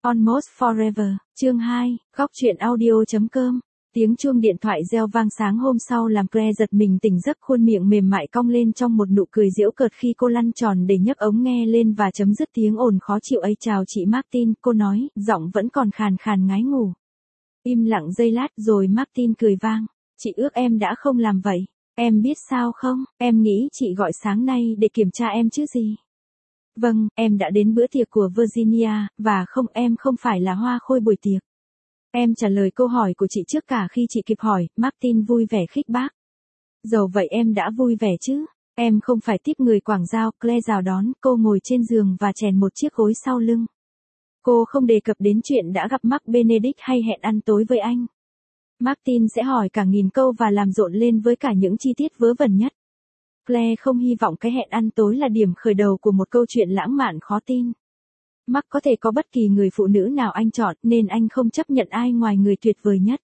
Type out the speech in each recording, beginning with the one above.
Almost Forever, chương 2, góc truyện audio.com. Tiếng chuông điện thoại reo vang sáng hôm sau làm Claire giật mình tỉnh giấc, khuôn miệng mềm mại cong lên trong một nụ cười giễu cợt khi cô lăn tròn để nhấc ống nghe lên và chấm dứt tiếng ồn khó chịu ấy. Chào chị Martin, cô nói, giọng vẫn còn khàn khàn ngái ngủ. Im lặng giây lát rồi Martin cười vang. Chị ước em đã không làm vậy. Em biết sao không, em nghĩ chị gọi sáng nay để kiểm tra em chứ gì. Vâng, em đã đến bữa tiệc của Virginia, và không, em không phải là hoa khôi buổi tiệc. Em trả lời câu hỏi của chị trước cả khi chị kịp hỏi, Martin vui vẻ khích bác. Dầu vậy em đã vui vẻ chứ, em không phải tiếp người quảng giao. Claire chào đón, cô ngồi trên giường và chèn một chiếc gối sau lưng. Cô không đề cập đến chuyện đã gặp Mark Benedict hay hẹn ăn tối với anh. Martin sẽ hỏi cả nghìn câu và làm rộn lên với cả những chi tiết vớ vẩn nhất. Claire không hy vọng cái hẹn ăn tối là điểm khởi đầu của một câu chuyện lãng mạn khó tin. Mark có thể có bất kỳ người phụ nữ nào anh chọn, nên anh không chấp nhận ai ngoài người tuyệt vời nhất.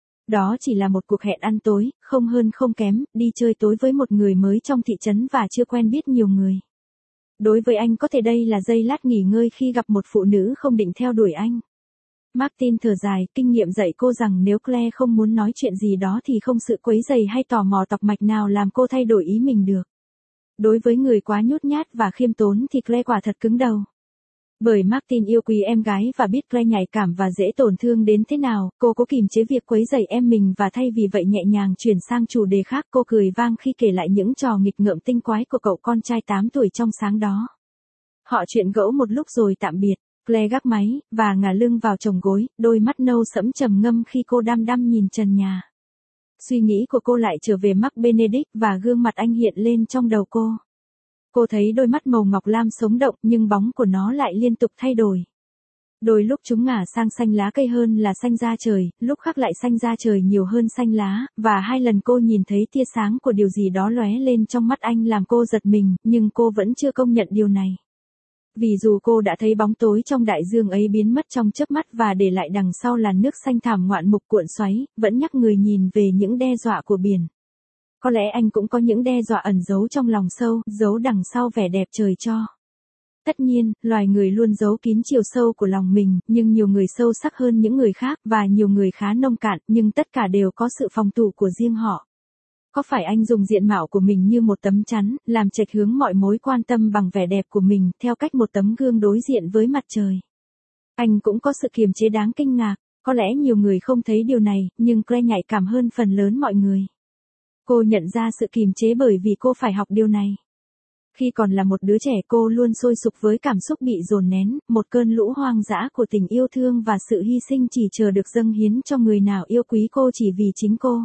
Đó chỉ là một cuộc hẹn ăn tối, không hơn không kém, đi chơi tối với một người mới trong thị trấn và chưa quen biết nhiều người. Đối với anh có thể đây là giây lát nghỉ ngơi khi gặp một phụ nữ không định theo đuổi anh. Martin thở dài, kinh nghiệm dạy cô rằng nếu Claire không muốn nói chuyện gì đó thì không sự quấy rầy hay tò mò tọc mạch nào làm cô thay đổi ý mình được. Đối với người quá nhút nhát và khiêm tốn thì Claire quả thật cứng đầu. Bởi Martin yêu quý em gái và biết Claire nhạy cảm và dễ tổn thương đến thế nào, cô cố kìm chế việc quấy rầy em mình và thay vì vậy nhẹ nhàng chuyển sang chủ đề khác. Cô cười vang khi kể lại những trò nghịch ngợm tinh quái của cậu con trai 8 tuổi trong sáng đó. Họ chuyện gẫu một lúc rồi tạm biệt. Claire gác máy, và ngả lưng vào chồng gối, đôi mắt nâu sẫm trầm ngâm khi cô đăm đăm nhìn trần nhà. Suy nghĩ của cô lại trở về Mark Benedict và gương mặt anh hiện lên trong đầu cô. Cô thấy đôi mắt màu ngọc lam sống động nhưng bóng của nó lại liên tục thay đổi. Đôi lúc chúng ngả sang xanh lá cây hơn là xanh da trời, lúc khác lại xanh da trời nhiều hơn xanh lá, và 2 lần cô nhìn thấy tia sáng của điều gì đó lóe lên trong mắt anh làm cô giật mình, nhưng cô vẫn chưa công nhận điều này. Vì dù cô đã thấy bóng tối trong đại dương ấy biến mất trong chớp mắt và để lại đằng sau làn nước xanh thẳm ngoạn mục cuộn xoáy, vẫn nhắc người nhìn về những đe dọa của biển. Có lẽ anh cũng có những đe dọa ẩn giấu trong lòng sâu, giấu đằng sau vẻ đẹp trời cho. Tất nhiên, loài người luôn giấu kín chiều sâu của lòng mình, nhưng nhiều người sâu sắc hơn những người khác, và nhiều người khá nông cạn, nhưng tất cả đều có sự phòng thủ của riêng họ. Có phải anh dùng diện mạo của mình như một tấm chắn, làm chệch hướng mọi mối quan tâm bằng vẻ đẹp của mình, theo cách một tấm gương đối diện với mặt trời? Anh cũng có sự kiềm chế đáng kinh ngạc, có lẽ nhiều người không thấy điều này, nhưng Claire nhạy cảm hơn phần lớn mọi người. Cô nhận ra sự kiềm chế bởi vì cô phải học điều này. Khi còn là một đứa trẻ cô luôn sôi sục với cảm xúc bị dồn nén, một cơn lũ hoang dã của tình yêu thương và sự hy sinh chỉ chờ được dâng hiến cho người nào yêu quý cô chỉ vì chính cô.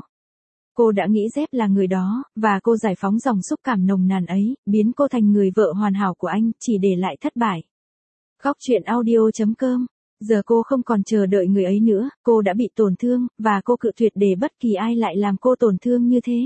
Cô đã nghĩ Jeff là người đó, và cô giải phóng dòng xúc cảm nồng nàn ấy, biến cô thành người vợ hoàn hảo của anh, chỉ để lại thất bại. Góc truyện audio.com. Giờ cô không còn chờ đợi người ấy nữa, cô đã bị tổn thương, và cô cự tuyệt để bất kỳ ai lại làm cô tổn thương như thế.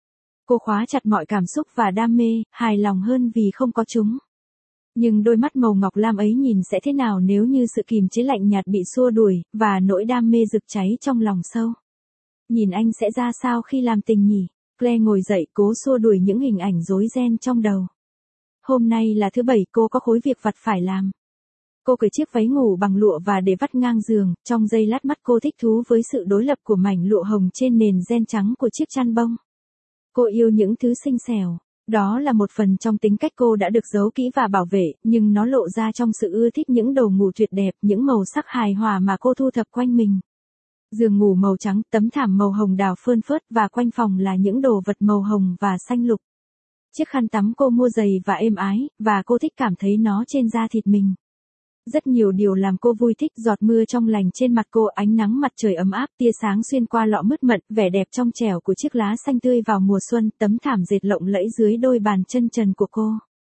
Cô khóa chặt mọi cảm xúc và đam mê, hài lòng hơn vì không có chúng. Nhưng đôi mắt màu ngọc lam ấy nhìn sẽ thế nào nếu như sự kìm chế lạnh nhạt bị xua đuổi, và nỗi đam mê rực cháy trong lòng sâu? Nhìn anh sẽ ra sao khi làm tình nhỉ? Claire ngồi dậy cố xua đuổi những hình ảnh rối ren trong đầu. Hôm nay là thứ Bảy, cô có khối việc vặt phải làm. Cô cởi chiếc váy ngủ bằng lụa và để vắt ngang giường, trong giây lát mắt cô thích thú với sự đối lập của mảnh lụa hồng trên nền ren trắng của chiếc chăn bông. Cô yêu những thứ xinh xẻo. Đó là một phần trong tính cách cô đã được giấu kỹ và bảo vệ, nhưng nó lộ ra trong sự ưa thích những đồ ngủ tuyệt đẹp, những màu sắc hài hòa mà cô thu thập quanh mình. Giường ngủ màu trắng, tấm thảm màu hồng đào phơn phớt và quanh phòng là những đồ vật màu hồng và xanh lục. Chiếc khăn tắm cô mua dày và êm ái, và cô thích cảm thấy nó trên da thịt mình. Rất nhiều điều làm cô vui thích, giọt mưa trong lành trên mặt cô, ánh nắng mặt trời ấm áp, tia sáng xuyên qua lọ mứt mận, vẻ đẹp trong trẻo của chiếc lá xanh tươi vào mùa xuân, tấm thảm dệt lộng lẫy dưới đôi bàn chân trần của cô.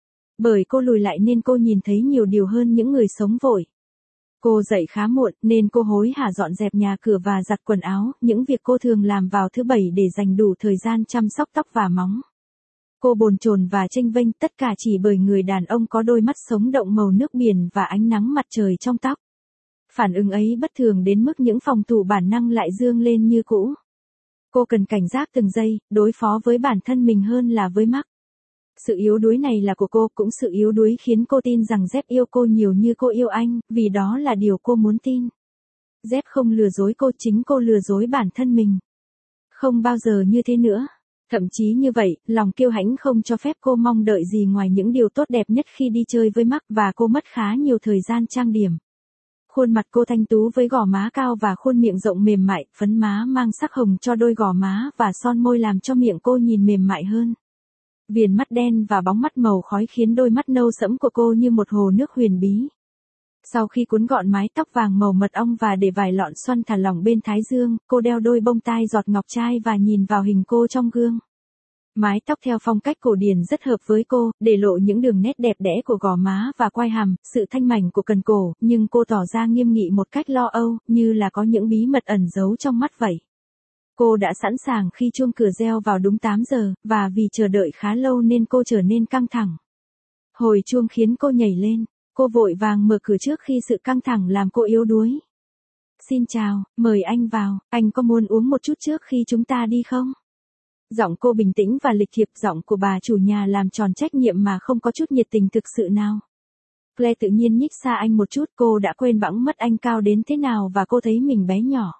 Bởi cô lùi lại nên cô nhìn thấy nhiều điều hơn những người sống vội. Cô dậy khá muộn, nên cô hối hả dọn dẹp nhà cửa và giặt quần áo, những việc cô thường làm vào thứ Bảy để dành đủ thời gian chăm sóc tóc và móng. Cô bồn chồn và chênh vênh, tất cả chỉ bởi người đàn ông có đôi mắt sống động màu nước biển và ánh nắng mặt trời trong tóc. Phản ứng ấy bất thường đến mức những phòng thủ bản năng lại dương lên như cũ. Cô cần cảnh giác từng giây, đối phó với bản thân mình hơn là với Mark. Sự yếu đuối này là của cô, cũng sự yếu đuối khiến cô tin rằng Dép yêu cô nhiều như cô yêu anh, vì đó là điều cô muốn tin. Dép không lừa dối cô, chính cô lừa dối bản thân mình. Không bao giờ như thế nữa. Thậm chí như vậy, lòng kiêu hãnh không cho phép cô mong đợi gì ngoài những điều tốt đẹp nhất khi đi chơi với Mark và cô mất khá nhiều thời gian trang điểm. Khuôn mặt cô thanh tú với gò má cao và khuôn miệng rộng mềm mại, phấn má mang sắc hồng cho đôi gò má và son môi làm cho miệng cô nhìn mềm mại hơn. Viền mắt đen và bóng mắt màu khói khiến đôi mắt nâu sẫm của cô như một hồ nước huyền bí. Sau khi cuốn gọn mái tóc vàng màu mật ong và để vài lọn xoăn thả lỏng bên thái dương, cô đeo đôi bông tai giọt ngọc trai và nhìn vào hình cô trong gương. Mái tóc theo phong cách cổ điển rất hợp với cô, để lộ những đường nét đẹp đẽ của gò má và quai hàm, sự thanh mảnh của cần cổ, nhưng cô tỏ ra nghiêm nghị một cách lo âu, như là có những bí mật ẩn giấu trong mắt vậy. Cô đã sẵn sàng khi chuông cửa reo vào đúng 8 giờ, và vì chờ đợi khá lâu nên cô trở nên căng thẳng. Hồi chuông khiến cô nhảy lên, cô vội vàng mở cửa trước khi sự căng thẳng làm cô yếu đuối. Xin chào, mời anh vào, anh có muốn uống một chút trước khi chúng ta đi không? Giọng cô bình tĩnh và lịch thiệp, giọng của bà chủ nhà làm tròn trách nhiệm mà không có chút nhiệt tình thực sự nào. Claire tự nhiên nhích xa anh một chút, cô đã quên bẵng mất anh cao đến thế nào và cô thấy mình bé nhỏ.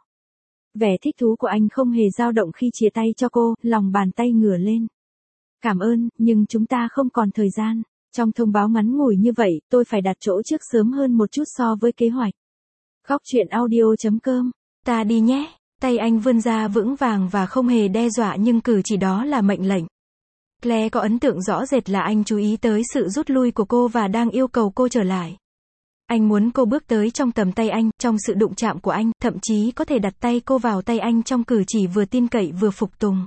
Vẻ thích thú của anh không hề dao động khi chia tay cho cô, lòng bàn tay ngửa lên. Cảm ơn, nhưng chúng ta không còn thời gian. Trong thông báo ngắn ngủi như vậy, tôi phải đặt chỗ trước sớm hơn một chút so với kế hoạch. Góc truyện audio.com. Ta đi nhé. Tay anh vươn ra vững vàng và không hề đe dọa nhưng cử chỉ đó là mệnh lệnh. Claire có ấn tượng rõ rệt là anh chú ý tới sự rút lui của cô và đang yêu cầu cô trở lại. Anh muốn cô bước tới trong tầm tay anh, trong sự đụng chạm của anh, thậm chí có thể đặt tay cô vào tay anh trong cử chỉ vừa tin cậy vừa phục tùng.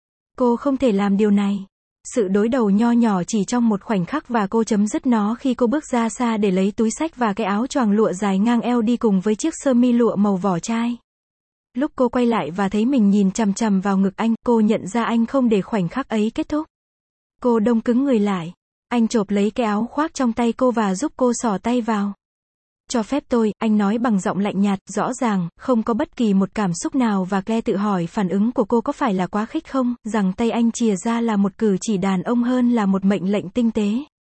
Cô không thể làm điều này. Sự đối đầu nho nhỏ chỉ trong một khoảnh khắc và cô chấm dứt nó khi cô bước ra xa để lấy túi xách và cái áo choàng lụa dài ngang eo đi cùng với chiếc sơ mi lụa màu vỏ chai. Lúc cô quay lại và thấy mình nhìn chằm chằm vào ngực anh, cô nhận ra anh không để khoảnh khắc ấy kết thúc. Cô đông cứng người lại. Anh chộp lấy cái áo khoác trong tay cô và giúp cô xỏ tay vào. Cho phép tôi, anh nói bằng giọng lạnh nhạt, rõ ràng, không có bất kỳ một cảm xúc nào và Claire tự hỏi phản ứng của cô có phải là quá khích không, rằng tay anh chìa ra là một cử chỉ đàn ông hơn là một mệnh lệnh tinh tế.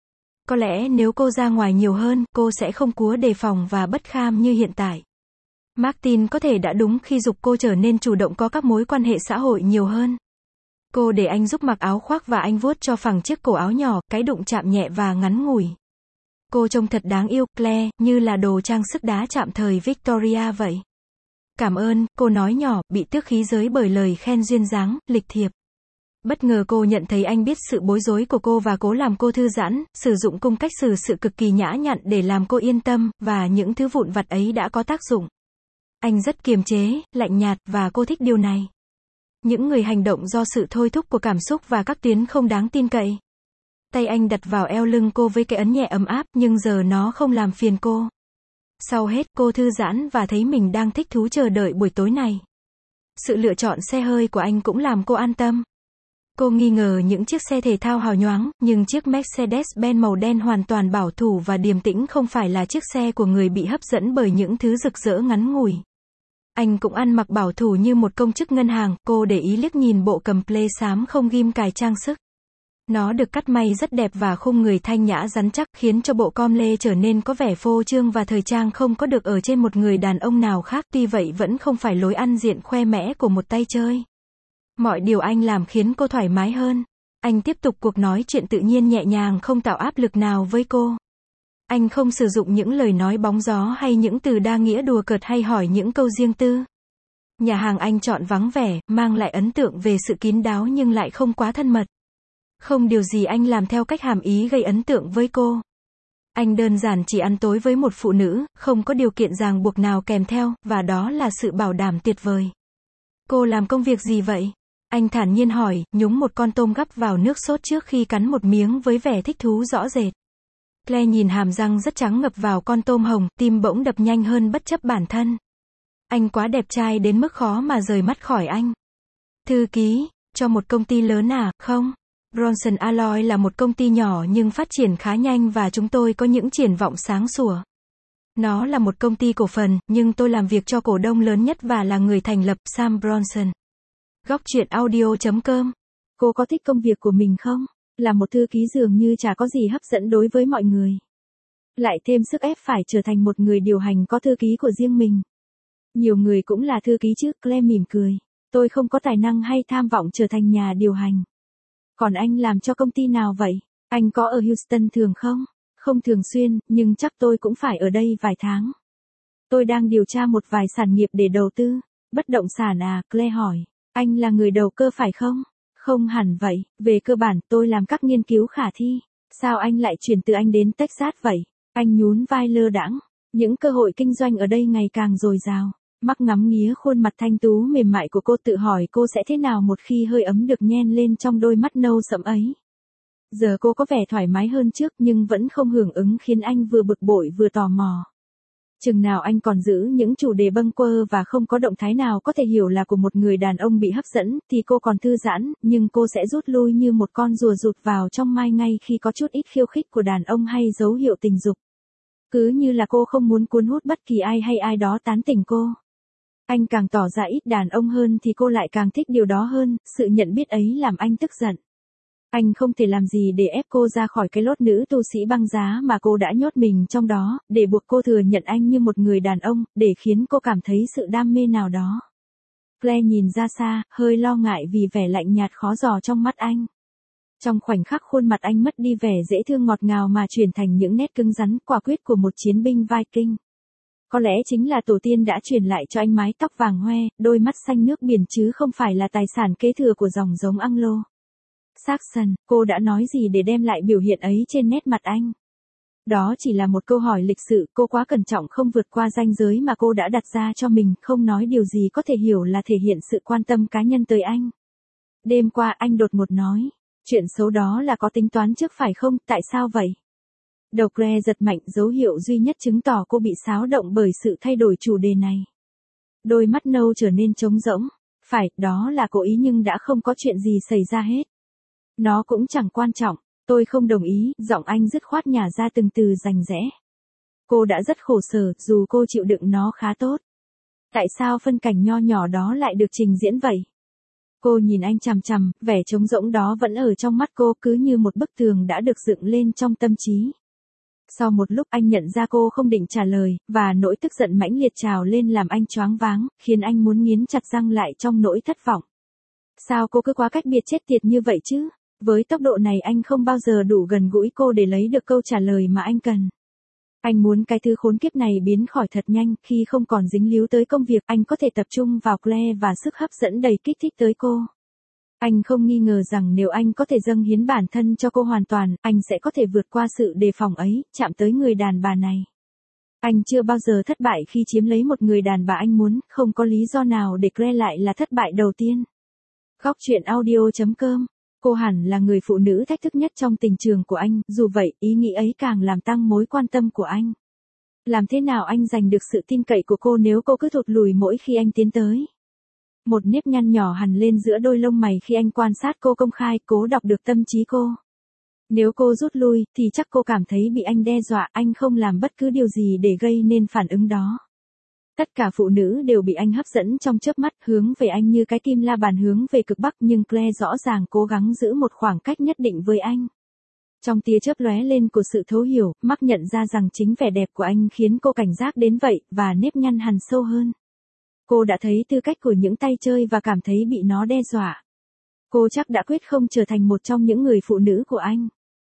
Có lẽ nếu cô ra ngoài nhiều hơn, cô sẽ không cúa đề phòng và bất kham như hiện tại. Martin có thể đã đúng khi giục cô trở nên chủ động có các mối quan hệ xã hội nhiều hơn. Cô để anh giúp mặc áo khoác và anh vuốt cho phẳng chiếc cổ áo nhỏ, cái đụng chạm nhẹ và ngắn ngủi. Cô trông thật đáng yêu, Claire, như là đồ trang sức đá chạm thời Victoria vậy. Cảm ơn, cô nói nhỏ, bị tước khí giới bởi lời khen duyên dáng, lịch thiệp. Bất ngờ cô nhận thấy anh biết sự bối rối của cô và cố làm cô thư giãn, sử dụng cung cách xử sự cực kỳ nhã nhặn để làm cô yên tâm, và những thứ vụn vặt ấy đã có tác dụng. Anh rất kiềm chế, lạnh nhạt, và cô thích điều này. Những người hành động do sự thôi thúc của cảm xúc và các tuyến không đáng tin cậy. Tay anh đặt vào eo lưng cô với cái ấn nhẹ ấm áp, nhưng giờ nó không làm phiền cô. Sau hết, cô thư giãn và thấy mình đang thích thú chờ đợi buổi tối này. Sự lựa chọn xe hơi của anh cũng làm cô an tâm. Cô nghi ngờ những chiếc xe thể thao hào nhoáng, nhưng chiếc Mercedes-Benz màu đen hoàn toàn bảo thủ và điềm tĩnh không phải là chiếc xe của người bị hấp dẫn bởi những thứ rực rỡ ngắn ngủi. Anh cũng ăn mặc bảo thủ như một công chức ngân hàng, cô để ý liếc nhìn bộ cầm plê xám không ghim cài trang sức. Nó được cắt may rất đẹp và khung người thanh nhã rắn chắc, khiến cho bộ com lê trở nên có vẻ phô trương và thời trang không có được ở trên một người đàn ông nào khác, tuy vậy vẫn không phải lối ăn diện khoe mẽ của một tay chơi. Mọi điều anh làm khiến cô thoải mái hơn. Anh tiếp tục cuộc nói chuyện tự nhiên nhẹ nhàng, không tạo áp lực nào với cô. Anh không sử dụng những lời nói bóng gió hay những từ đa nghĩa đùa cợt hay hỏi những câu riêng tư. Nhà hàng anh chọn vắng vẻ, mang lại ấn tượng về sự kín đáo nhưng lại không quá thân mật. Không điều gì anh làm theo cách hàm ý gây ấn tượng với cô. Anh đơn giản chỉ ăn tối với một phụ nữ, không có điều kiện ràng buộc nào kèm theo, và đó là sự bảo đảm tuyệt vời. Cô làm công việc gì vậy? Anh thản nhiên hỏi, nhúng một con tôm gắp vào nước sốt trước khi cắn một miếng với vẻ thích thú rõ rệt. Claire nhìn hàm răng rất trắng ngập vào con tôm hồng, tim bỗng đập nhanh hơn bất chấp bản thân. Anh quá đẹp trai đến mức khó mà rời mắt khỏi anh. Thư ký, cho một công ty lớn à, không? Bronson Alloy là một công ty nhỏ nhưng phát triển khá nhanh và chúng tôi có những triển vọng sáng sủa. Nó là một công ty cổ phần, nhưng tôi làm việc cho cổ đông lớn nhất và là người thành lập, Sam Bronson. Góc truyện audio.com. Cô có thích công việc của mình không? Là một thư ký dường như chả có gì hấp dẫn đối với mọi người. Lại thêm sức ép phải trở thành một người điều hành có thư ký của riêng mình. Nhiều người cũng là thư ký chứ, Claire mỉm cười. Tôi không có tài năng hay tham vọng trở thành nhà điều hành. Còn anh làm cho công ty nào vậy? Anh có ở Houston thường không? Không thường xuyên, nhưng chắc tôi cũng phải ở đây vài tháng. Tôi đang điều tra một vài sản nghiệp để đầu tư. Bất động sản à, Claire hỏi. Anh là người đầu cơ phải không? Không hẳn vậy, về cơ bản tôi làm các nghiên cứu khả thi. Sao anh lại chuyển từ Anh đến Texas vậy? Anh nhún vai lơ đãng. Những cơ hội kinh doanh ở đây ngày càng dồi dào. Mark ngắm nghía khuôn mặt thanh tú mềm mại của cô, tự hỏi cô sẽ thế nào một khi hơi ấm được nhen lên trong đôi mắt nâu sẫm ấy. Giờ cô có vẻ thoải mái hơn trước nhưng vẫn không hưởng ứng, khiến anh vừa bực bội vừa tò mò. Chừng nào anh còn giữ những chủ đề bâng quơ và không có động thái nào có thể hiểu là của một người đàn ông bị hấp dẫn, thì cô còn thư giãn, nhưng cô sẽ rút lui như một con rùa rụt vào trong mai ngay khi có chút ít khiêu khích của đàn ông hay dấu hiệu tình dục. Cứ như là cô không muốn cuốn hút bất kỳ ai hay ai đó tán tỉnh cô. Anh càng tỏ ra ít đàn ông hơn thì cô lại càng thích điều đó hơn, sự nhận biết ấy làm anh tức giận. Anh không thể làm gì để ép cô ra khỏi cái lốt nữ tu sĩ băng giá mà cô đã nhốt mình trong đó, để buộc cô thừa nhận anh như một người đàn ông, để khiến cô cảm thấy sự đam mê nào đó. Claire nhìn ra xa, hơi lo ngại vì vẻ lạnh nhạt khó dò trong mắt anh. Trong khoảnh khắc khuôn mặt anh mất đi vẻ dễ thương ngọt ngào mà chuyển thành những nét cứng rắn quả quyết của một chiến binh Viking. Có lẽ chính là tổ tiên đã truyền lại cho anh mái tóc vàng hoe, đôi mắt xanh nước biển chứ không phải là tài sản kế thừa của dòng giống Anglo Saxon. Cô đã nói gì để đem lại biểu hiện ấy trên nét mặt anh? Đó chỉ là một câu hỏi lịch sự, cô quá cẩn trọng không vượt qua ranh giới mà cô đã đặt ra cho mình, không nói điều gì có thể hiểu là thể hiện sự quan tâm cá nhân tới anh. Đêm qua anh đột ngột nói, chuyện xấu đó là có tính toán trước phải không, tại sao vậy? Đầu Claire giật mạnh, dấu hiệu duy nhất chứng tỏ cô bị xáo động bởi sự thay đổi chủ đề này. Đôi mắt nâu trở nên trống rỗng. Phải, đó là cố ý nhưng đã không có chuyện gì xảy ra hết. Nó cũng chẳng quan trọng, tôi không đồng ý, giọng anh dứt khoát nhả ra từng từ rành rẽ. Cô đã rất khổ sở, dù cô chịu đựng nó khá tốt. Tại sao phân cảnh nho nhỏ đó lại được trình diễn vậy? Cô nhìn anh chằm chằm, vẻ trống rỗng đó vẫn ở trong mắt cô, cứ như một bức tường đã được dựng lên trong tâm trí. Sau một lúc anh nhận ra cô không định trả lời, và nỗi tức giận mãnh liệt trào lên làm anh choáng váng, khiến anh muốn nghiến chặt răng lại trong nỗi thất vọng. Sao cô cứ quá cách biệt chết tiệt như vậy chứ? Với tốc độ này anh không bao giờ đủ gần gũi cô để lấy được câu trả lời mà anh cần. Anh muốn cái thứ khốn kiếp này biến khỏi thật nhanh, khi không còn dính líu tới công việc, anh có thể tập trung vào Claire và sức hấp dẫn đầy kích thích tới cô. Anh không nghi ngờ rằng nếu anh có thể dâng hiến bản thân cho cô hoàn toàn, anh sẽ có thể vượt qua sự đề phòng ấy, chạm tới người đàn bà này. Anh chưa bao giờ thất bại khi chiếm lấy một người đàn bà anh muốn, không có lý do nào để Claire lại là thất bại đầu tiên. Góc truyện audio.com. Cô hẳn là người phụ nữ thách thức nhất trong tình trường của anh, dù vậy, ý nghĩ ấy càng làm tăng mối quan tâm của anh. Làm thế nào anh giành được sự tin cậy của cô nếu cô cứ thụt lùi mỗi khi anh tiến tới? Một nếp nhăn nhỏ hằn lên giữa đôi lông mày khi anh quan sát cô công khai, cố đọc được tâm trí cô. Nếu cô rút lui, thì chắc cô cảm thấy bị anh đe dọa, anh không làm bất cứ điều gì để gây nên phản ứng đó. Tất cả phụ nữ đều bị anh hấp dẫn trong chớp mắt, hướng về anh như cái kim la bàn hướng về cực bắc, nhưng Claire rõ ràng cố gắng giữ một khoảng cách nhất định với anh. Trong tia chớp lóe lên của sự thấu hiểu, Mark nhận ra rằng chính vẻ đẹp của anh khiến cô cảnh giác đến vậy, và nếp nhăn hằn sâu hơn. Cô đã thấy tư cách của những tay chơi và cảm thấy bị nó đe dọa. Cô chắc đã quyết không trở thành một trong những người phụ nữ của anh.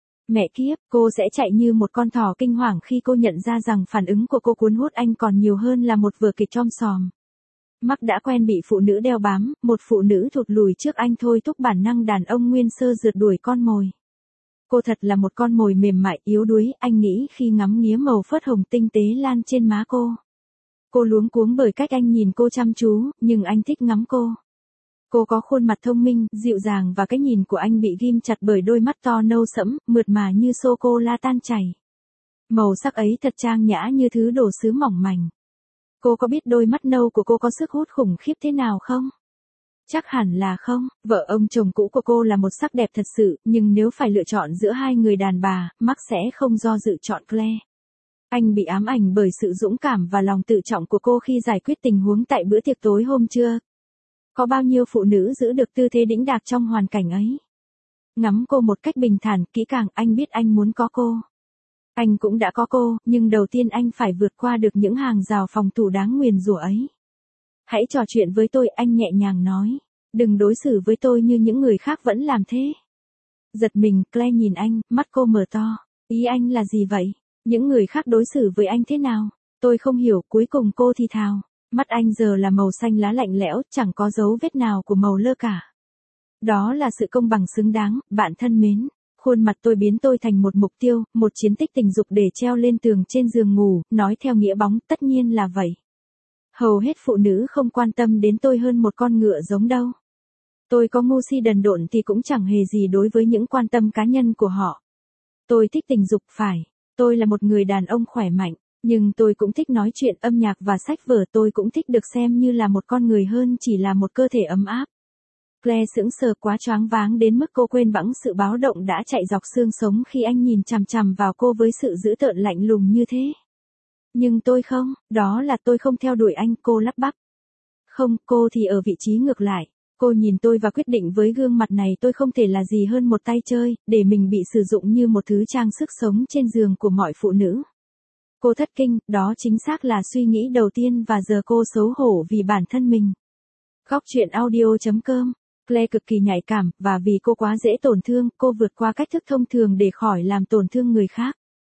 Mẹ kiếp, cô sẽ chạy như một con thỏ kinh hoàng khi cô nhận ra rằng phản ứng của cô cuốn hút anh còn nhiều hơn là một vở kịch om sòm. Mark đã quen bị phụ nữ đeo bám, một phụ nữ thụt lùi trước anh thôi thúc bản năng đàn ông nguyên sơ rượt đuổi con mồi. Cô thật là một con mồi mềm mại yếu đuối, anh nghĩ khi ngắm nghía màu phớt hồng tinh tế lan trên má cô. Cô luống cuống bởi cách anh nhìn cô chăm chú, nhưng anh thích ngắm cô. Cô có khuôn mặt thông minh, dịu dàng và cái nhìn của anh bị ghim chặt bởi đôi mắt to nâu sẫm, mượt mà như sô-cô-la tan chảy. Màu sắc ấy thật trang nhã như thứ đồ sứ mỏng mảnh. Cô có biết đôi mắt nâu của cô có sức hút khủng khiếp thế nào không? Chắc hẳn là không, vợ ông chồng cũ của cô là một sắc đẹp thật sự, nhưng nếu phải lựa chọn giữa hai người đàn bà, Mark sẽ không do dự chọn Claire. Anh bị ám ảnh bởi sự dũng cảm và lòng tự trọng của cô khi giải quyết tình huống tại bữa tiệc tối hôm trưa. Có bao nhiêu phụ nữ giữ được tư thế đĩnh đạc trong hoàn cảnh ấy? Ngắm cô một cách bình thản, kỹ càng, anh biết anh muốn có cô. Anh cũng đã có cô, nhưng đầu tiên anh phải vượt qua được những hàng rào phòng thủ đáng nguyền rủa ấy. Hãy trò chuyện với tôi, anh nhẹ nhàng nói. Đừng đối xử với tôi như những người khác vẫn làm thế. Giật mình, Claire nhìn anh, mắt cô mở to. Ý anh là gì vậy? Những người khác đối xử với anh thế nào? Tôi không hiểu, cuối cùng cô thì thào. Mắt anh giờ là màu xanh lá lạnh lẽo, chẳng có dấu vết nào của màu lơ cả. Đó là sự công bằng xứng đáng, bạn thân mến. Khuôn mặt tôi biến tôi thành một mục tiêu, một chiến tích tình dục để treo lên tường trên giường ngủ, nói theo nghĩa bóng, tất nhiên là vậy. Hầu hết phụ nữ không quan tâm đến tôi hơn một con ngựa giống đâu. Tôi có ngu si đần độn thì cũng chẳng hề gì đối với những quan tâm cá nhân của họ. Tôi thích tình dục phải. Tôi là một người đàn ông khỏe mạnh, nhưng tôi cũng thích nói chuyện âm nhạc và sách vở, tôi cũng thích được xem như là một con người hơn chỉ là một cơ thể ấm áp. Claire sững sờ quá choáng váng đến mức cô quên bẵng sự báo động đã chạy dọc xương sống khi anh nhìn chằm chằm vào cô với sự dữ tợn lạnh lùng như thế. Nhưng tôi không, đó là tôi không theo đuổi anh, cô lắp bắp. Không, cô thì ở vị trí ngược lại. Cô nhìn tôi và quyết định với gương mặt này tôi không thể là gì hơn một tay chơi, để mình bị sử dụng như một thứ trang sức sống trên giường của mọi phụ nữ. Cô thất kinh, đó chính xác là suy nghĩ đầu tiên và giờ cô xấu hổ vì bản thân mình. Góc truyện audio.com. Claire cực kỳ nhạy cảm, và vì cô quá dễ tổn thương, cô vượt qua cách thức thông thường để khỏi làm tổn thương người khác.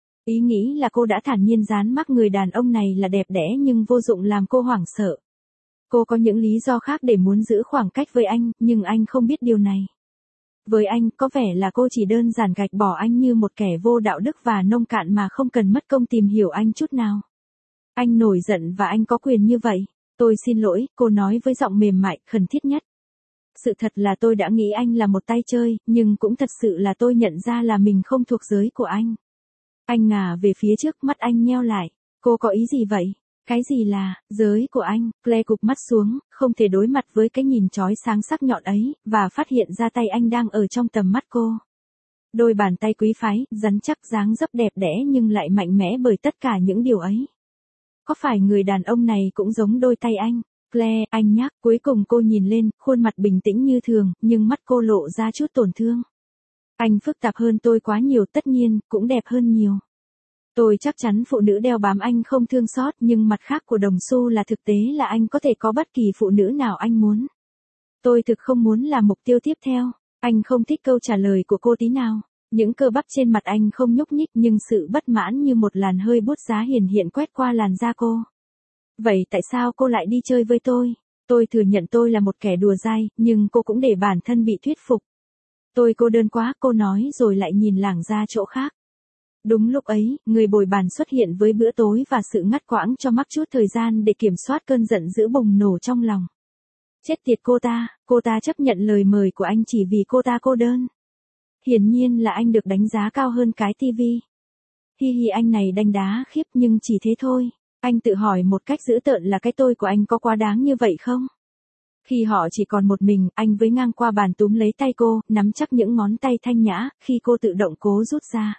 Ý nghĩ là cô đã thản nhiên dán mác người đàn ông này là đẹp đẽ nhưng vô dụng làm cô hoảng sợ. Cô có những lý do khác để muốn giữ khoảng cách với anh, nhưng anh không biết điều này. Với anh, có vẻ là cô chỉ đơn giản gạch bỏ anh như một kẻ vô đạo đức và nông cạn mà không cần mất công tìm hiểu anh chút nào. Anh nổi giận và anh có quyền như vậy. Tôi xin lỗi, cô nói với giọng mềm mại, khẩn thiết nhất. Sự thật là tôi đã nghĩ anh là một tay chơi, nhưng cũng thật sự là tôi nhận ra là mình không thuộc giới của anh. Anh ngả về phía trước, mắt anh nheo lại. Cô có ý gì vậy? Cái gì là, giới của anh? Claire cụp mắt xuống, không thể đối mặt với cái nhìn chói sáng sắc nhọn ấy, và phát hiện ra tay anh đang ở trong tầm mắt cô. Đôi bàn tay quý phái, rắn chắc, dáng dấp đẹp đẽ nhưng lại mạnh mẽ bởi tất cả những điều ấy. Có phải người đàn ông này cũng giống đôi tay anh? Claire, anh nhắc, cuối cùng cô nhìn lên, khuôn mặt bình tĩnh như thường, nhưng mắt cô lộ ra chút tổn thương. Anh phức tạp hơn tôi quá nhiều, tất nhiên, cũng đẹp hơn nhiều. Tôi chắc chắn phụ nữ đeo bám anh không thương xót, nhưng mặt khác của đồng xu là thực tế là anh có thể có bất kỳ phụ nữ nào anh muốn. Tôi thực không muốn là mục tiêu tiếp theo. Anh không thích câu trả lời của cô tí nào. Những cơ bắp trên mặt anh không nhúc nhích nhưng sự bất mãn như một làn hơi bút giá hiển hiện quét qua làn da cô. Vậy tại sao cô lại đi chơi với tôi? Tôi thừa nhận tôi là một kẻ đùa dai, nhưng cô cũng để bản thân bị thuyết phục. Tôi cô đơn quá, cô nói rồi lại nhìn lảng ra chỗ khác. Đúng lúc ấy, người bồi bàn xuất hiện với bữa tối và sự ngắt quãng cho mắc chút thời gian để kiểm soát cơn giận dữ bùng nổ trong lòng. Chết tiệt cô ta chấp nhận lời mời của anh chỉ vì cô ta cô đơn. Hiển nhiên là anh được đánh giá cao hơn cái tivi. Hi hi, anh này đanh đá khiếp, nhưng chỉ thế thôi. Anh tự hỏi một cách dữ tợn là cái tôi của anh có quá đáng như vậy không? Khi họ chỉ còn một mình, anh với ngang qua bàn túm lấy tay cô, nắm chắc những ngón tay thanh nhã, khi cô tự động cố rút ra.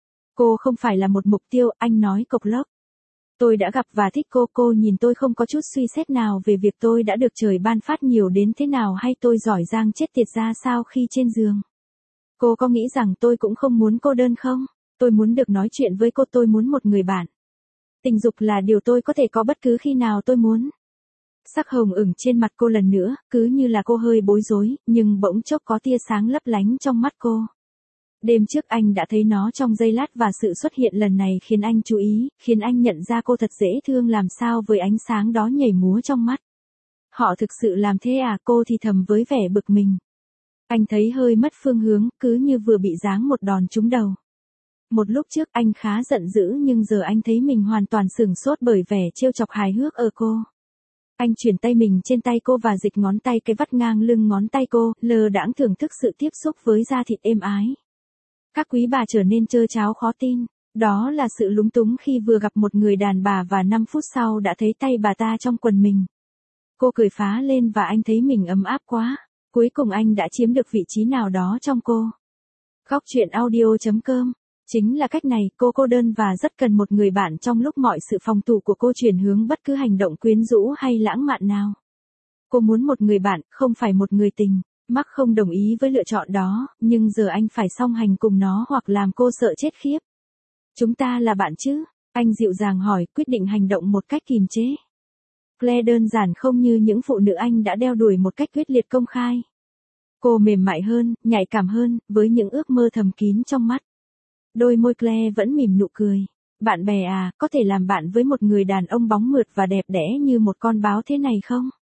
Cô không phải là một mục tiêu, anh nói cộc lốc. Tôi đã gặp và thích cô nhìn tôi không có chút suy xét nào về việc tôi đã được trời ban phát nhiều đến thế nào hay tôi giỏi giang chết tiệt ra sao khi trên giường. Cô có nghĩ rằng tôi cũng không muốn cô đơn không? Tôi muốn được nói chuyện với cô, tôi muốn một người bạn. Tình dục là điều tôi có thể có bất cứ khi nào tôi muốn. Sắc hồng ửng trên mặt cô lần nữa, cứ như là cô hơi bối rối, nhưng bỗng chốc có tia sáng lấp lánh trong mắt cô. Đêm trước anh đã thấy nó trong giây lát và sự xuất hiện lần này khiến anh chú ý, khiến anh nhận ra cô thật dễ thương làm sao với ánh sáng đó nhảy múa trong mắt. Họ thực sự làm thế à? Cô thì thầm với vẻ bực mình. Anh thấy hơi mất phương hướng, cứ như vừa bị giáng một đòn trúng đầu. Một lúc trước anh khá giận dữ nhưng giờ anh thấy mình hoàn toàn sửng sốt bởi vẻ trêu chọc hài hước ở cô. Anh chuyển tay mình trên tay cô và dịch ngón tay cái vắt ngang lưng ngón tay cô, lơ đãng thưởng thức sự tiếp xúc với da thịt êm ái. Các quý bà trở nên trơ tráo khó tin. Đó là sự lúng túng khi vừa gặp một người đàn bà và 5 phút sau đã thấy tay bà ta trong quần mình. Cô cười phá lên và anh thấy mình ấm áp quá. Cuối cùng anh đã chiếm được vị trí nào đó trong cô. Góc truyện audio.com. Chính là cách này, cô cô đơn và rất cần một người bạn trong lúc mọi sự phòng thủ của cô chuyển hướng bất cứ hành động quyến rũ hay lãng mạn nào. Cô muốn một người bạn, không phải một người tình. Mark không đồng ý với lựa chọn đó, nhưng giờ anh phải song hành cùng nó hoặc làm cô sợ chết khiếp. Chúng ta là bạn chứ? Anh dịu dàng hỏi, quyết định hành động một cách kiềm chế. Claire đơn giản không như những phụ nữ anh đã đeo đuổi một cách quyết liệt công khai. Cô mềm mại hơn, nhạy cảm hơn, với những ước mơ thầm kín trong mắt. Đôi môi Claire vẫn mỉm nụ cười. Bạn bè à, có thể làm bạn với một người đàn ông bóng mượt và đẹp đẽ như một con báo thế này không?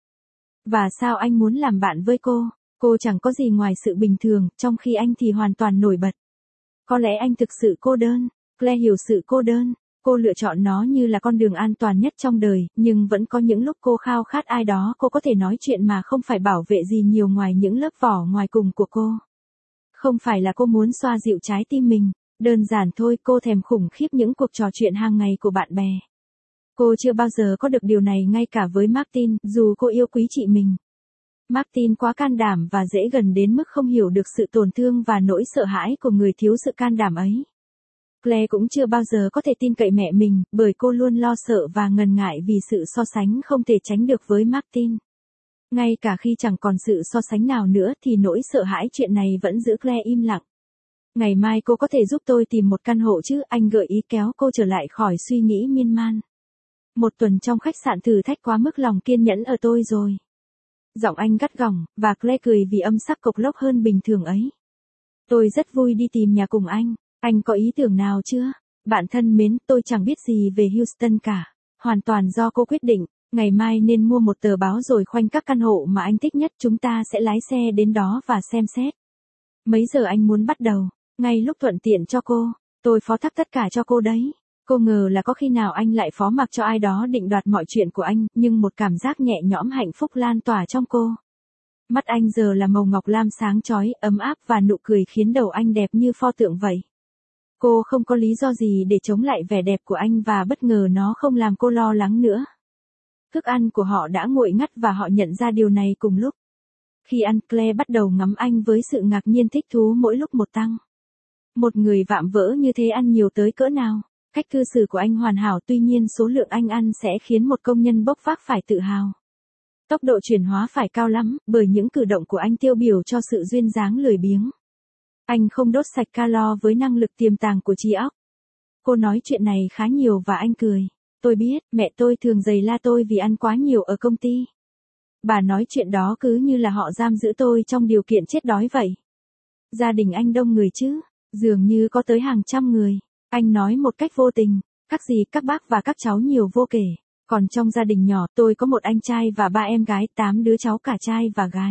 Và sao anh muốn làm bạn với cô? Cô chẳng có gì ngoài sự bình thường, trong khi anh thì hoàn toàn nổi bật. Có lẽ anh thực sự cô đơn. Claire hiểu sự cô đơn. Cô lựa chọn nó như là con đường an toàn nhất trong đời, nhưng vẫn có những lúc cô khao khát ai đó cô có thể nói chuyện mà không phải bảo vệ gì nhiều ngoài những lớp vỏ ngoài cùng của cô. Không phải là cô muốn xoa dịu trái tim mình, đơn giản thôi, cô thèm khủng khiếp những cuộc trò chuyện hàng ngày của bạn bè. Cô chưa bao giờ có được điều này ngay cả với Martin, dù cô yêu quý chị mình. Martin quá can đảm và dễ gần đến mức không hiểu được sự tổn thương và nỗi sợ hãi của người thiếu sự can đảm ấy. Claire cũng chưa bao giờ có thể tin cậy mẹ mình, bởi cô luôn lo sợ và ngần ngại vì sự so sánh không thể tránh được với Martin. Ngay cả khi chẳng còn sự so sánh nào nữa thì nỗi sợ hãi chuyện này vẫn giữ Claire im lặng. Ngày mai cô có thể giúp tôi tìm một căn hộ chứ? Anh gợi ý kéo cô trở lại khỏi suy nghĩ miên man. Một tuần trong khách sạn thử thách quá mức lòng kiên nhẫn ở tôi rồi. Giọng anh gắt gỏng, và Claire cười vì âm sắc cộc lốc hơn bình thường ấy. Tôi rất vui đi tìm nhà cùng anh. Anh có ý tưởng nào chưa? Bạn thân mến, tôi chẳng biết gì về Houston cả. Hoàn toàn do cô quyết định. Ngày mai nên mua một tờ báo rồi khoanh các căn hộ mà anh thích nhất. Chúng ta sẽ lái xe đến đó và xem xét. Mấy giờ anh muốn bắt đầu? Ngay lúc thuận tiện cho cô. Tôi phó thác tất cả cho cô đấy. Cô ngờ là có khi nào anh lại phó mặc cho ai đó định đoạt mọi chuyện của anh, nhưng một cảm giác nhẹ nhõm hạnh phúc lan tỏa trong cô. Mắt anh giờ là màu ngọc lam sáng chói, ấm áp và nụ cười khiến đầu anh đẹp như pho tượng vậy. Cô không có lý do gì để chống lại vẻ đẹp của anh và bất ngờ nó không làm cô lo lắng nữa. Thức ăn của họ đã nguội ngắt và họ nhận ra điều này cùng lúc. Khi ăn, Claire bắt đầu ngắm anh với sự ngạc nhiên thích thú mỗi lúc một tăng. Một người vạm vỡ như thế ăn nhiều tới cỡ nào? Cách cư xử của anh hoàn hảo, tuy nhiên số lượng anh ăn sẽ khiến một công nhân bốc vác phải tự hào. Tốc độ chuyển hóa phải cao lắm, bởi những cử động của anh tiêu biểu cho sự duyên dáng lười biếng. Anh không đốt sạch calo với năng lực tiềm tàng của trí óc. Cô nói chuyện này khá nhiều và anh cười. Tôi biết, mẹ tôi thường giày la tôi vì ăn quá nhiều ở công ty. Bà nói chuyện đó cứ như là họ giam giữ tôi trong điều kiện chết đói vậy. Gia đình anh đông người chứ? Dường như có tới hàng trăm người. Anh nói một cách vô tình. Các dì, các bác và các cháu nhiều vô kể. Còn trong gia đình nhỏ, tôi có một anh trai và 3 em gái, 8 đứa cháu cả trai và gái.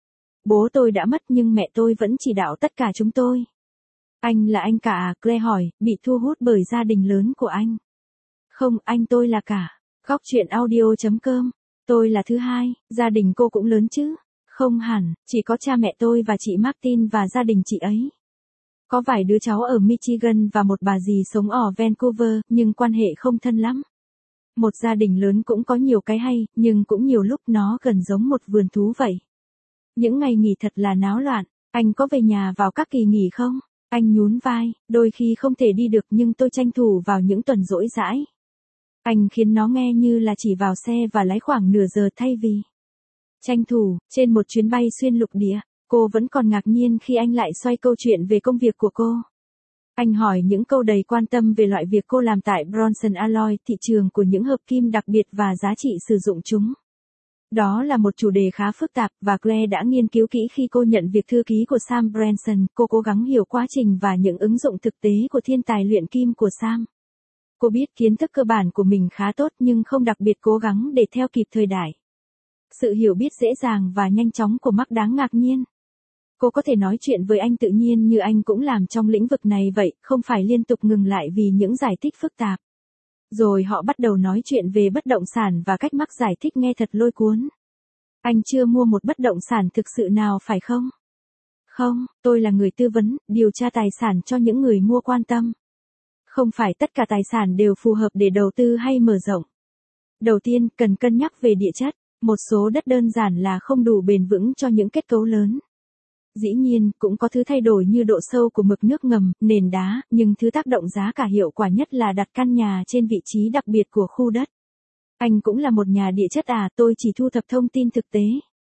Bố tôi đã mất nhưng mẹ tôi vẫn chỉ đạo tất cả chúng tôi. Anh là anh cả à? Claire hỏi, bị thu hút bởi gia đình lớn của anh. Không, anh tôi là cả. Góc chuyện audio.com. Tôi là thứ hai, gia đình cô cũng lớn chứ? Không hẳn, chỉ có cha mẹ tôi và chị Martin và gia đình chị ấy. Có vài đứa cháu ở Michigan và một bà dì sống ở Vancouver, nhưng quan hệ không thân lắm. Một gia đình lớn cũng có nhiều cái hay, nhưng cũng nhiều lúc nó gần giống một vườn thú vậy. Những ngày nghỉ thật là náo loạn. Anh có về nhà vào các kỳ nghỉ không? Anh nhún vai, đôi khi không thể đi được nhưng tôi tranh thủ vào những tuần rỗi rãi. Anh khiến nó nghe như là chỉ vào xe và lái khoảng nửa giờ thay vì tranh thủ, trên một chuyến bay xuyên lục địa. Cô vẫn còn ngạc nhiên khi anh lại xoay câu chuyện về công việc của cô. Anh hỏi những câu đầy quan tâm về loại việc cô làm tại Bronson Alloy, thị trường của những hợp kim đặc biệt và giá trị sử dụng chúng. Đó là một chủ đề khá phức tạp và Claire đã nghiên cứu kỹ khi cô nhận việc thư ký của Sam Branson. Cô cố gắng hiểu quá trình và những ứng dụng thực tế của thiên tài luyện kim của Sam. Cô biết kiến thức cơ bản của mình khá tốt nhưng không đặc biệt cố gắng để theo kịp thời đại. Sự hiểu biết dễ dàng và nhanh chóng của Mark đáng ngạc nhiên. Cô có thể nói chuyện với anh tự nhiên như anh cũng làm trong lĩnh vực này vậy, không phải liên tục ngừng lại vì những giải thích phức tạp. Rồi họ bắt đầu nói chuyện về bất động sản và cách Mark giải thích nghe thật lôi cuốn. Anh chưa mua một bất động sản thực sự nào phải không? Không, tôi là người tư vấn, điều tra tài sản cho những người mua quan tâm. Không phải tất cả tài sản đều phù hợp để đầu tư hay mở rộng. Đầu tiên, cần cân nhắc về địa chất. Một số đất đơn giản là không đủ bền vững cho những kết cấu lớn. Dĩ nhiên, cũng có thứ thay đổi như độ sâu của mực nước ngầm, nền đá, nhưng thứ tác động giá cả hiệu quả nhất là đặt căn nhà trên vị trí đặc biệt của khu đất. Anh cũng là một nhà địa chất à? Tôi chỉ thu thập thông tin thực tế.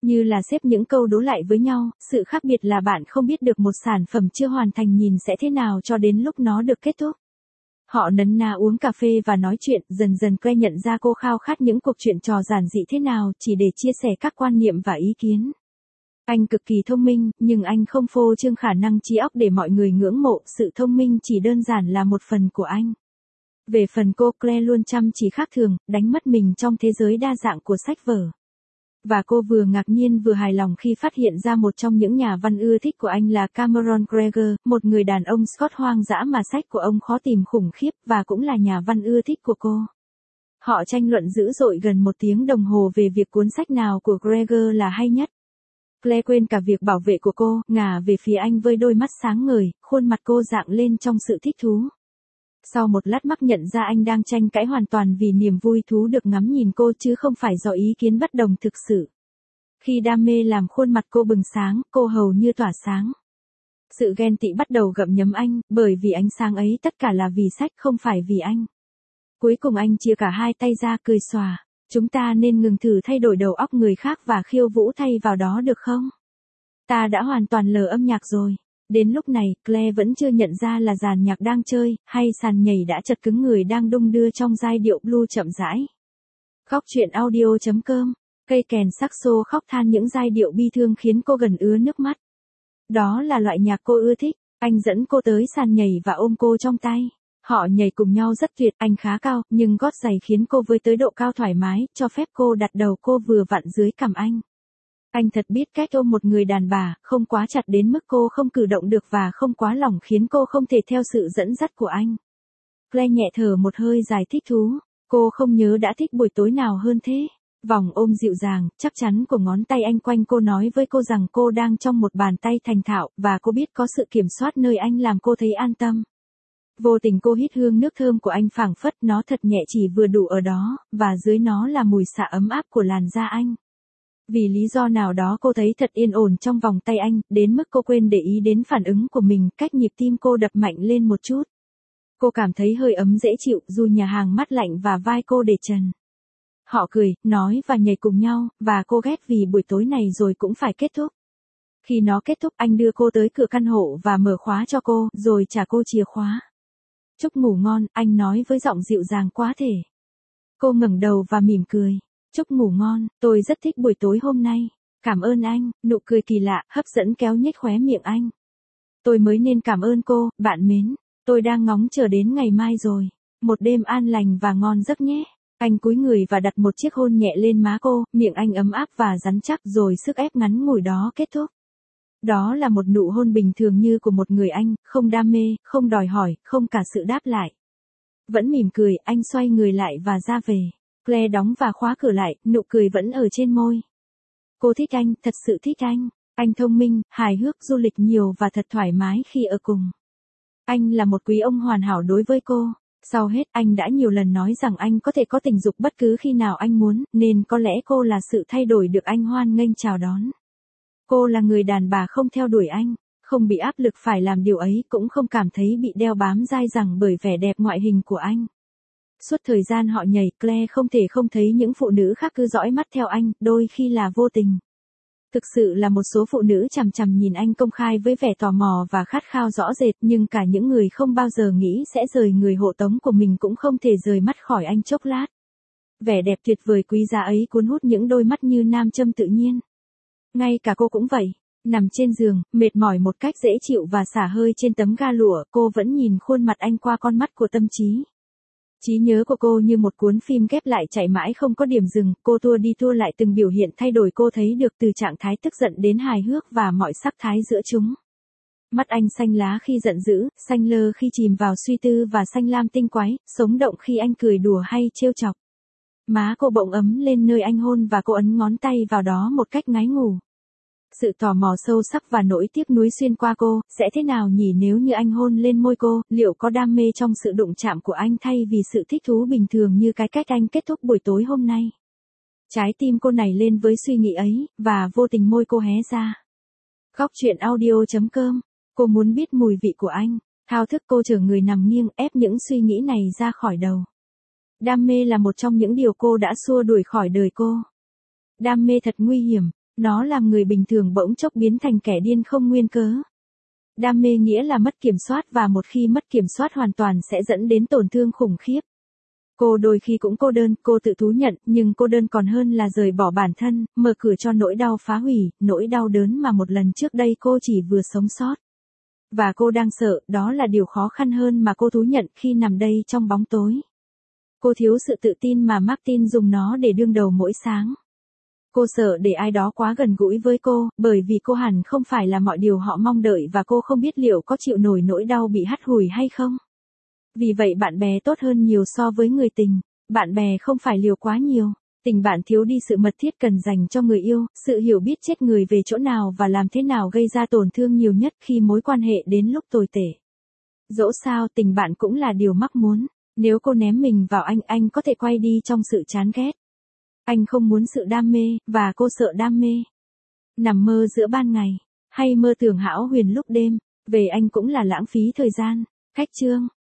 Như là xếp những câu đố lại với nhau, sự khác biệt là bạn không biết được một sản phẩm chưa hoàn thành nhìn sẽ thế nào cho đến lúc nó được kết thúc. Họ nấn ná uống cà phê và nói chuyện, dần dần Claire nhận ra cô khao khát những cuộc chuyện trò giản dị thế nào chỉ để chia sẻ các quan niệm và ý kiến. Anh cực kỳ thông minh, nhưng anh không phô trương khả năng trí óc để mọi người ngưỡng mộ, sự thông minh chỉ đơn giản là một phần của anh. Về phần cô, Claire luôn chăm chỉ khác thường, đánh mất mình trong thế giới đa dạng của sách vở. Và cô vừa ngạc nhiên vừa hài lòng khi phát hiện ra một trong những nhà văn ưa thích của anh là Cameron Gregor, một người đàn ông Scott hoang dã mà sách của ông khó tìm khủng khiếp và cũng là nhà văn ưa thích của cô. Họ tranh luận dữ dội gần 1 tiếng đồng hồ về việc cuốn sách nào của Gregor là hay nhất. Claire quên cả việc bảo vệ của cô, ngả về phía anh với đôi mắt sáng ngời, khuôn mặt cô rạng lên trong sự thích thú. Sau một lát mắc nhận ra anh đang tranh cãi hoàn toàn vì niềm vui thú được ngắm nhìn cô chứ không phải do ý kiến bất đồng thực sự. Khi đam mê làm khuôn mặt cô bừng sáng, cô hầu như tỏa sáng. Sự ghen tị bắt đầu gặm nhấm anh, bởi vì ánh sáng ấy tất cả là vì sách không phải vì anh. Cuối cùng anh chia cả hai tay ra cười xòa. Chúng ta nên ngừng thử thay đổi đầu óc người khác và khiêu vũ thay vào đó được không? Ta đã hoàn toàn lờ âm nhạc rồi. Đến lúc này, Claire vẫn chưa nhận ra là dàn nhạc đang chơi, hay sàn nhảy đã chật cứng người đang đung đưa trong giai điệu blues chậm rãi. Khóc chuyện audio.com, cây kèn saxo khóc than những giai điệu bi thương khiến cô gần ứa nước mắt. Đó là loại nhạc cô ưa thích, anh dẫn cô tới sàn nhảy và ôm cô trong tay. Họ nhảy cùng nhau rất tuyệt, anh khá cao, nhưng gót giày khiến cô với tới độ cao thoải mái, cho phép cô đặt đầu cô vừa vặn dưới cằm anh. Anh thật biết cách ôm một người đàn bà, không quá chặt đến mức cô không cử động được và không quá lỏng khiến cô không thể theo sự dẫn dắt của anh. Claire nhẹ thở một hơi dài thích thú, cô không nhớ đã thích buổi tối nào hơn thế. Vòng ôm dịu dàng, chắc chắn của ngón tay anh quanh cô nói với cô rằng cô đang trong một bàn tay thành thạo, và cô biết có sự kiểm soát nơi anh làm cô thấy an tâm. Vô tình cô hít hương nước thơm của anh phảng phất, nó thật nhẹ chỉ vừa đủ ở đó, và dưới nó là mùi xạ ấm áp của làn da anh. Vì lý do nào đó cô thấy thật yên ổn trong vòng tay anh, đến mức cô quên để ý đến phản ứng của mình, cách nhịp tim cô đập mạnh lên một chút. Cô cảm thấy hơi ấm dễ chịu, dù nhà hàng mát lạnh và vai cô để trần. Họ cười, nói và nhảy cùng nhau, và cô ghét vì buổi tối này rồi cũng phải kết thúc. Khi nó kết thúc, anh đưa cô tới cửa căn hộ và mở khóa cho cô, rồi trả cô chìa khóa. Chúc ngủ ngon, anh nói với giọng dịu dàng quá thể. Cô ngẩng đầu và mỉm cười. Chúc ngủ ngon, tôi rất thích buổi tối hôm nay. Cảm ơn anh, nụ cười kỳ lạ, hấp dẫn kéo nhếch khóe miệng anh. Tôi mới nên cảm ơn cô, bạn mến. Tôi đang ngóng chờ đến ngày mai rồi. Một đêm an lành và ngon giấc nhé. Anh cúi người và đặt một chiếc hôn nhẹ lên má cô, miệng anh ấm áp và rắn chắc rồi sức ép ngắn ngủi đó kết thúc. Đó là một nụ hôn bình thường như của một người anh, không đam mê, không đòi hỏi, không cả sự đáp lại. Vẫn mỉm cười, anh xoay người lại và ra về. Claire đóng và khóa cửa lại, nụ cười vẫn ở trên môi. Cô thích anh, thật sự thích anh. Anh thông minh, hài hước, du lịch nhiều và thật thoải mái khi ở cùng. Anh là một quý ông hoàn hảo đối với cô. Sau hết, anh đã nhiều lần nói rằng anh có thể có tình dục bất cứ khi nào anh muốn, nên có lẽ cô là sự thay đổi được anh hoan nghênh chào đón. Cô là người đàn bà không theo đuổi anh, không bị áp lực phải làm điều ấy, cũng không cảm thấy bị đeo bám dai dẳng bởi vẻ đẹp ngoại hình của anh. Suốt thời gian họ nhảy, Claire không thể không thấy những phụ nữ khác cứ dõi mắt theo anh, đôi khi là vô tình. Thực sự là một số phụ nữ chằm chằm nhìn anh công khai với vẻ tò mò và khát khao rõ rệt, nhưng cả những người không bao giờ nghĩ sẽ rời người hộ tống của mình cũng không thể rời mắt khỏi anh chốc lát. Vẻ đẹp tuyệt vời quý giá ấy cuốn hút những đôi mắt như nam châm tự nhiên. Ngay cả cô cũng vậy. Nằm trên giường, mệt mỏi một cách dễ chịu và xả hơi trên tấm ga lụa, cô vẫn nhìn khuôn mặt anh qua con mắt của tâm trí. Trí nhớ của cô như một cuốn phim ghép lại chạy mãi không có điểm dừng, cô tua đi tua lại từng biểu hiện thay đổi cô thấy được từ trạng thái tức giận đến hài hước và mọi sắc thái giữa chúng. Mắt anh xanh lá khi giận dữ, xanh lơ khi chìm vào suy tư và xanh lam tinh quái, sống động khi anh cười đùa hay trêu chọc. Má cô bỗng ấm lên nơi anh hôn và cô ấn ngón tay vào đó một cách ngái ngủ. Sự tò mò sâu sắc và nỗi tiếc nuối xuyên qua cô, sẽ thế nào nhỉ nếu như anh hôn lên môi cô, liệu có đam mê trong sự đụng chạm của anh thay vì sự thích thú bình thường như cái cách anh kết thúc buổi tối hôm nay. Trái tim cô nảy lên với suy nghĩ ấy, và vô tình môi cô hé ra. Khóc chuyện audio.com, cô muốn biết mùi vị của anh, thao thức cô chở người nằm nghiêng ép những suy nghĩ này ra khỏi đầu. Đam mê là một trong những điều cô đã xua đuổi khỏi đời cô. Đam mê thật nguy hiểm. Nó làm người bình thường bỗng chốc biến thành kẻ điên không nguyên cớ. Đam mê nghĩa là mất kiểm soát và một khi mất kiểm soát hoàn toàn sẽ dẫn đến tổn thương khủng khiếp. Cô đôi khi cũng cô đơn, cô tự thú nhận, nhưng cô đơn còn hơn là rời bỏ bản thân, mở cửa cho nỗi đau phá hủy, nỗi đau đớn mà một lần trước đây cô chỉ vừa sống sót. Và cô đang sợ, đó là điều khó khăn hơn mà cô thú nhận khi nằm đây trong bóng tối. Cô thiếu sự tự tin mà Martin dùng nó để đương đầu mỗi sáng. Cô sợ để ai đó quá gần gũi với cô, bởi vì cô hẳn không phải là mọi điều họ mong đợi và cô không biết liệu có chịu nổi nỗi đau bị hắt hủi hay không. Vì vậy bạn bè tốt hơn nhiều so với người tình. Bạn bè không phải liều quá nhiều. Tình bạn thiếu đi sự mật thiết cần dành cho người yêu, sự hiểu biết chết người về chỗ nào và làm thế nào gây ra tổn thương nhiều nhất khi mối quan hệ đến lúc tồi tệ. Dẫu sao tình bạn cũng là điều mắc muốn. Nếu cô ném mình vào anh có thể quay đi trong sự chán ghét. Anh không muốn sự đam mê, và cô sợ đam mê. Nằm mơ giữa ban ngày, hay mơ tưởng hão huyền lúc đêm, về anh cũng là lãng phí thời gian. Cách chương